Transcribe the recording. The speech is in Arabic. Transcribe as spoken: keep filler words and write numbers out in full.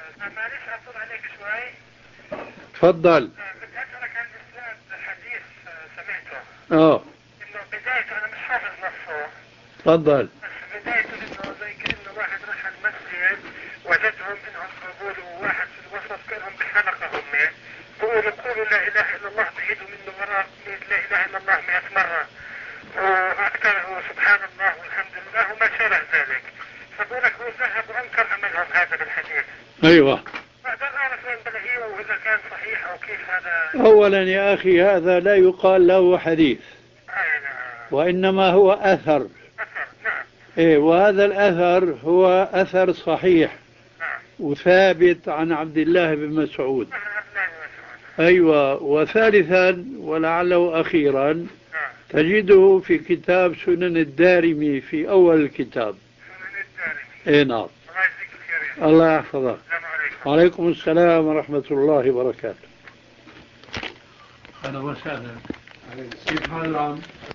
معلش أطول عليك شوي. تفضل. بدي أسألك عن إسناد حديث سمعته. اه إنه بدايته أنا مش حافظ نصه. تفضل. بس بدايته إنه زي كأنه واحد راح المسجد وجدهم إنهم بيقولوا واحد في الوسط كأنهم بحلقة هم بيقولوا قولوا لا إله إلا الله بعيدوا منه وراء لا إله إلا الله مئة مرة وأكثره سبحان الله والحمد لله وما شابه ذلك. فبقولك هو ذهب وأنكر عملهم هذا بالحديث. أيوة. أقدر أعرف وين بلاقيه وإذا كان صحيح أو كيف هذا. أولا يا أخي هذا لا يقال له حديث. أي نعم. وإنما هو أثر. أثر نعم. إيه وهذا الأثر هو أثر صحيح. نعم. وثابت عن عبد الله بن مسعود. نعم. أيوة. وثالثا ولعله أخيرا نعم. تجده في كتاب سنن الدارمي في أول الكتاب. سنن الدارمي. إيه نعم. الله يجزيك الخير. الله يحفظك. السلام عليكم. وعليكم السلام ورحمة الله وبركاته. أهلا وسهلا. كيف حال العم؟